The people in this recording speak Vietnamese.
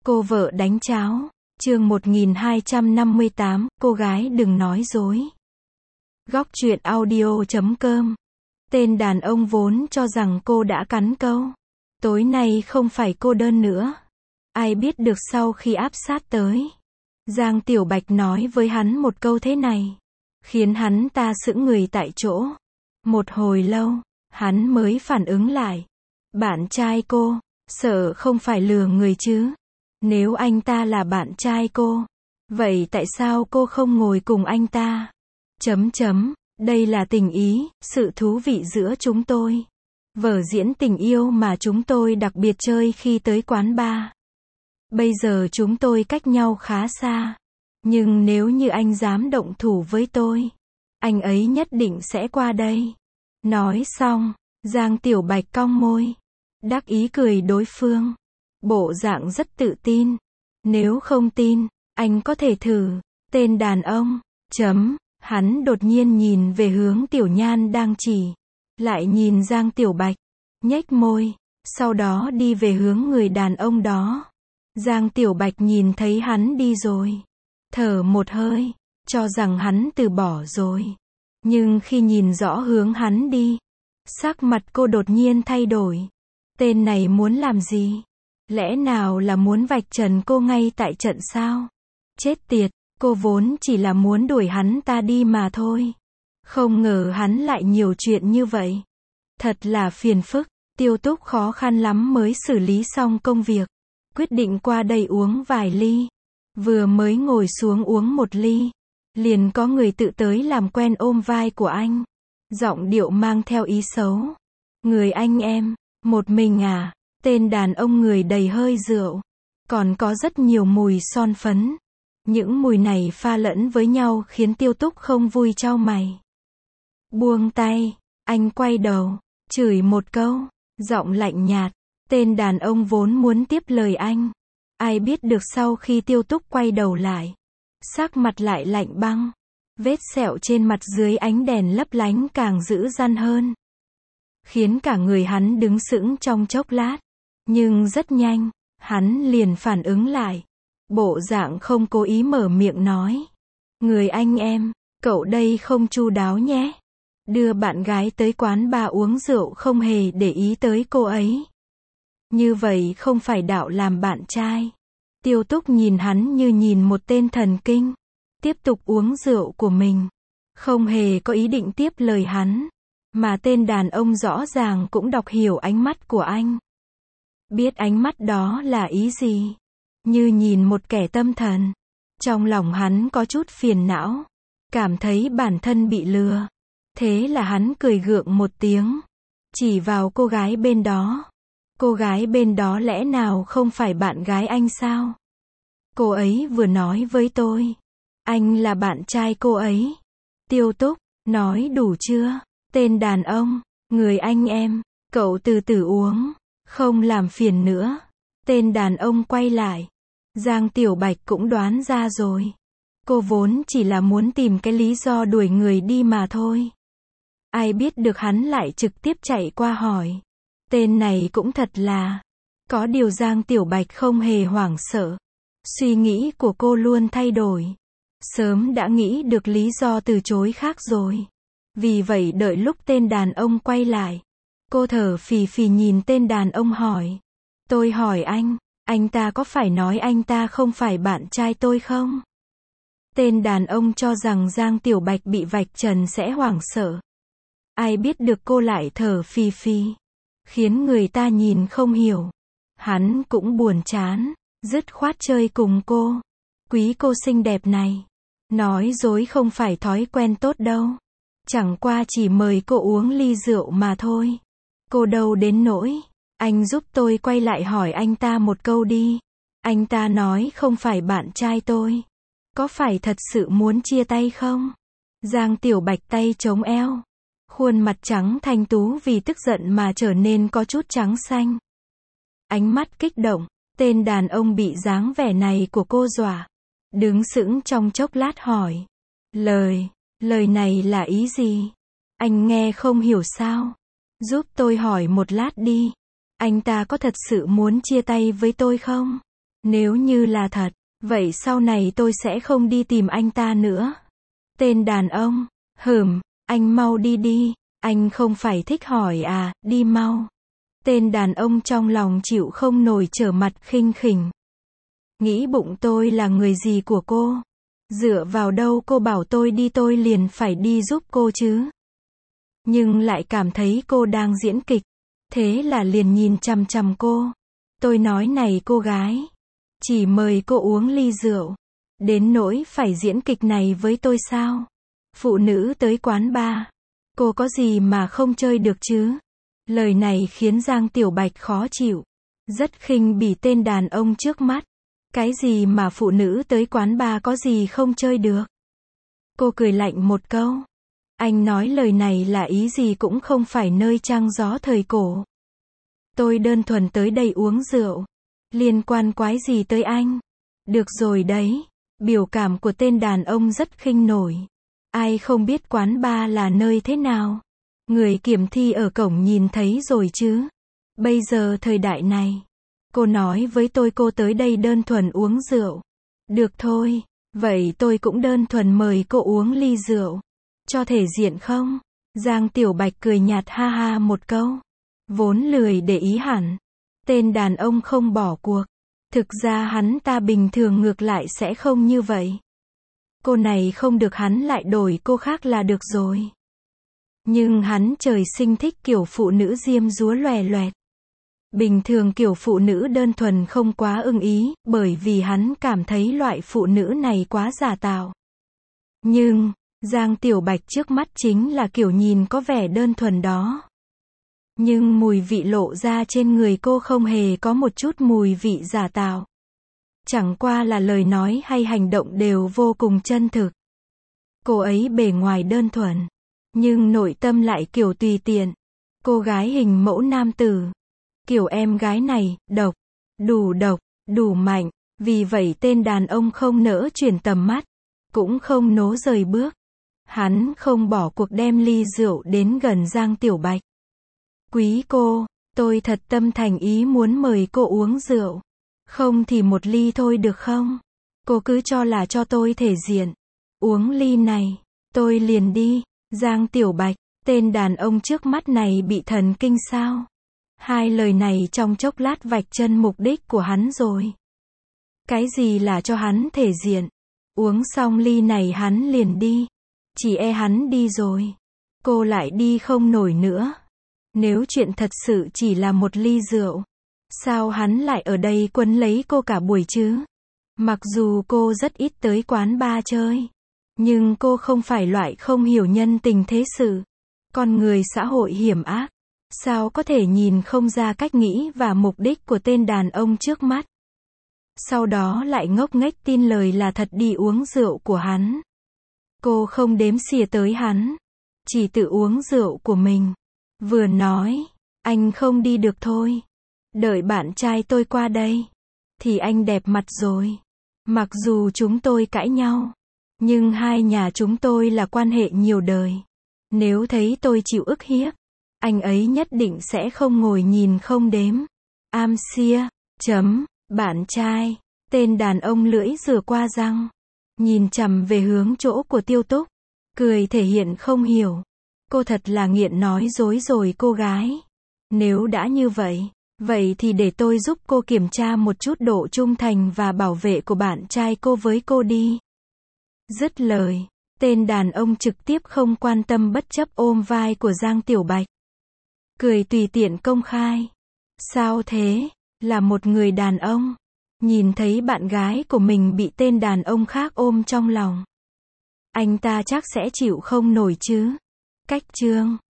Cô vợ đánh cháo. Chương 1258, cô gái đừng nói dối. Góc truyện audio.com. Tên đàn ông vốn cho rằng cô đã cắn câu. Tối nay không phải cô đơn nữa. Ai biết được sau khi áp sát tới, Giang Tiểu Bạch nói với hắn một câu thế này, khiến hắn ta sững người tại chỗ. Một hồi lâu, hắn mới phản ứng lại. Bạn trai cô, sợ không phải lừa người chứ? Nếu anh ta là bạn trai cô, vậy tại sao cô không ngồi cùng anh ta? Đây là tình ý, sự thú vị giữa chúng tôi. Vở diễn tình yêu mà chúng tôi đặc biệt chơi khi tới quán bar. Bây giờ chúng tôi cách nhau khá xa. Nhưng nếu như anh dám động thủ với tôi, anh ấy nhất định sẽ qua đây. Nói xong, Giang Tiểu Bạch cong môi, đắc ý cười đối phương. Bộ dạng rất tự tin. Nếu không tin, anh có thể thử. Tên đàn ông. Hắn đột nhiên nhìn về hướng Tiểu Nhan đang chỉ. Lại nhìn Giang Tiểu Bạch. Nhếch môi. Sau đó đi về hướng người đàn ông đó. Giang Tiểu Bạch nhìn thấy hắn đi rồi. Thở một hơi. Cho rằng hắn từ bỏ rồi. Nhưng khi nhìn rõ hướng hắn đi, sắc mặt cô đột nhiên thay đổi. Tên này muốn làm gì? Lẽ nào là muốn vạch trần cô ngay tại trận sao? Chết tiệt, cô vốn chỉ là muốn đuổi hắn ta đi mà thôi. Không ngờ hắn lại nhiều chuyện như vậy. Thật là phiền phức. Tiêu Túc khó khăn lắm mới xử lý xong công việc. Quyết định qua đây uống vài ly. Vừa mới ngồi xuống uống một ly, liền có người tự tới làm quen ôm vai của anh. Giọng điệu mang theo ý xấu. Người anh em, một mình à? Tên đàn ông người đầy hơi rượu. Còn có rất nhiều mùi son phấn. Những mùi này pha lẫn với nhau khiến Tiêu Túc không vui chau mày. Buông tay, anh quay đầu, chửi một câu, giọng lạnh nhạt. Tên đàn ông vốn muốn tiếp lời anh. Ai biết được sau khi Tiêu Túc quay đầu lại, sắc mặt lại lạnh băng. Vết sẹo trên mặt dưới ánh đèn lấp lánh càng dữ dằn hơn, khiến cả người hắn đứng sững trong chốc lát. Nhưng rất nhanh, hắn liền phản ứng lại. Bộ dạng không cố ý mở miệng nói. Người anh em, cậu đây không chu đáo nhé. Đưa bạn gái tới quán bar uống rượu không hề để ý tới cô ấy. Như vậy không phải đạo làm bạn trai. Tiêu Túc nhìn hắn như nhìn một tên thần kinh. Tiếp tục uống rượu của mình. Không hề có ý định tiếp lời hắn. Mà tên đàn ông rõ ràng cũng đọc hiểu ánh mắt của anh. Biết ánh mắt đó là ý gì. Như nhìn một kẻ tâm thần. Trong lòng hắn có chút phiền não. Cảm thấy bản thân bị lừa. Thế là hắn cười gượng một tiếng. Chỉ vào cô gái bên đó. Cô gái bên đó lẽ nào không phải bạn gái anh sao? Cô ấy vừa nói với tôi. Anh là bạn trai cô ấy. Tiêu Túc, nói đủ chưa? Tên đàn ông, người anh em, cậu từ từ uống. Không làm phiền nữa. Tên đàn ông quay lại. Giang Tiểu Bạch cũng đoán ra rồi. Cô vốn chỉ là muốn tìm cái lý do đuổi người đi mà thôi. Ai biết được hắn lại trực tiếp chạy qua hỏi. Tên này cũng thật là. Có điều Giang Tiểu Bạch không hề hoảng sợ. Suy nghĩ của cô luôn thay đổi. Sớm đã nghĩ được lý do từ chối khác rồi. Vì vậy đợi lúc tên đàn ông quay lại, cô thở phì phì nhìn tên đàn ông hỏi. Tôi hỏi anh ta có phải nói anh ta không phải bạn trai tôi không? Tên đàn ông cho rằng Giang Tiểu Bạch bị vạch trần sẽ hoảng sợ. Ai biết được cô lại thở phì phì, khiến người ta nhìn không hiểu. Hắn cũng buồn chán, dứt khoát chơi cùng cô. Quý cô xinh đẹp này. Nói dối không phải thói quen tốt đâu. Chẳng qua chỉ mời cô uống ly rượu mà thôi. Cô đâu đến nỗi. Anh giúp tôi quay lại hỏi anh ta một câu đi. Anh ta nói không phải bạn trai tôi. Có phải thật sự muốn chia tay không? Giang Tiểu Bạch tay chống eo. Khuôn mặt trắng thanh tú vì tức giận mà trở nên có chút trắng xanh. Ánh mắt kích động. Tên đàn ông bị dáng vẻ này của cô dọa. Đứng sững trong chốc lát hỏi. Lời này là ý gì? Anh nghe không hiểu sao? Giúp tôi hỏi một lát đi. Anh ta có thật sự muốn chia tay với tôi không? Nếu như là thật, vậy sau này tôi sẽ không đi tìm anh ta nữa. Tên đàn ông, anh mau đi đi, anh không phải thích hỏi à, đi mau. Tên đàn ông trong lòng chịu không nổi trở mặt khinh khỉnh. Nghĩ bụng tôi là người gì của cô? Dựa vào đâu cô bảo tôi đi tôi liền phải đi giúp cô chứ? Nhưng lại cảm thấy cô đang diễn kịch. Thế là liền nhìn chằm chằm cô. Tôi nói này cô gái, chỉ mời cô uống ly rượu. Đến nỗi phải diễn kịch này với tôi sao? Phụ nữ tới quán bar, cô có gì mà không chơi được chứ? Lời này khiến Giang Tiểu Bạch khó chịu. Rất khinh bỉ tên đàn ông trước mắt. Cái gì mà phụ nữ tới quán bar có gì không chơi được? Cô cười lạnh một câu. Anh nói lời này là ý gì cũng không phải nơi trăng gió thời cổ. Tôi đơn thuần tới đây uống rượu. Liên quan quái gì tới anh? Được rồi đấy. Biểu cảm của tên đàn ông rất khinh nổi. Ai không biết quán bar là nơi thế nào? Người kiểm thi ở cổng nhìn thấy rồi chứ. Bây giờ thời đại này. Cô nói với tôi cô tới đây đơn thuần uống rượu. Được thôi. Vậy tôi cũng đơn thuần mời cô uống ly rượu. Cho thể diện không? Giang Tiểu Bạch cười nhạt ha ha một câu. Vốn lười để ý hẳn. Tên đàn ông không bỏ cuộc. Thực ra hắn ta bình thường ngược lại sẽ không như vậy. Cô này không được hắn lại đổi cô khác là được rồi. Nhưng hắn trời sinh thích kiểu phụ nữ diêm dúa loè loẹt. Bình thường kiểu phụ nữ đơn thuần không quá ưng ý, bởi vì hắn cảm thấy loại phụ nữ này quá giả tạo. Nhưng, Giang Tiểu Bạch trước mắt chính là kiểu nhìn có vẻ đơn thuần đó. Nhưng mùi vị lộ ra trên người cô không hề có một chút mùi vị giả tạo. Chẳng qua là lời nói hay hành động đều vô cùng chân thực. Cô ấy bề ngoài đơn thuần, nhưng nội tâm lại kiểu tùy tiện. Cô gái hình mẫu nam tử. Kiểu em gái này, độc, đủ mạnh. Vì vậy tên đàn ông không nỡ chuyển tầm mắt, cũng không nố rời bước. Hắn không bỏ cuộc đem ly rượu đến gần Giang Tiểu Bạch. Quý cô, tôi thật tâm thành ý muốn mời cô uống rượu. Không thì một ly thôi được không? Cô cứ cho là cho tôi thể diện. Uống ly này, tôi liền đi. Giang Tiểu Bạch, tên đàn ông trước mắt này bị thần kinh sao? Hai lời này trong chốc lát vạch chân mục đích của hắn rồi. Cái gì là cho hắn thể diện? Uống xong ly này hắn liền đi. Chỉ e hắn đi rồi, cô lại đi không nổi nữa. Nếu chuyện thật sự chỉ là một ly rượu, sao hắn lại ở đây quấn lấy cô cả buổi chứ? Mặc dù cô rất ít tới quán bar chơi, nhưng cô không phải loại không hiểu nhân tình thế sự. Con người xã hội hiểm ác, sao có thể nhìn không ra cách nghĩ và mục đích của tên đàn ông trước mắt. Sau đó lại ngốc nghếch tin lời là thật đi uống rượu của hắn. Cô không đếm xỉa tới hắn, chỉ tự uống rượu của mình. Vừa nói, anh không đi được thôi. Đợi bạn trai tôi qua đây, thì anh đẹp mặt rồi. Mặc dù chúng tôi cãi nhau, nhưng hai nhà chúng tôi là quan hệ nhiều đời. Nếu thấy tôi chịu ức hiếp, anh ấy nhất định sẽ không ngồi nhìn không đếm. Bạn trai, tên đàn ông lưỡi rửa qua răng. Nhìn chằm về hướng chỗ của Tiêu Túc, cười thể hiện không hiểu. Cô thật là nghiện nói dối rồi cô gái. Nếu đã như vậy, vậy thì để tôi giúp cô kiểm tra một chút độ trung thành và bảo vệ của bạn trai cô với cô đi. Dứt lời, tên đàn ông trực tiếp không quan tâm bất chấp ôm vai của Giang Tiểu Bạch. Cười tùy tiện công khai. Sao thế? Là một người đàn ông. Nhìn thấy bạn gái của mình bị tên đàn ông khác ôm trong lòng. Anh ta chắc sẽ chịu không nổi chứ. Cách chương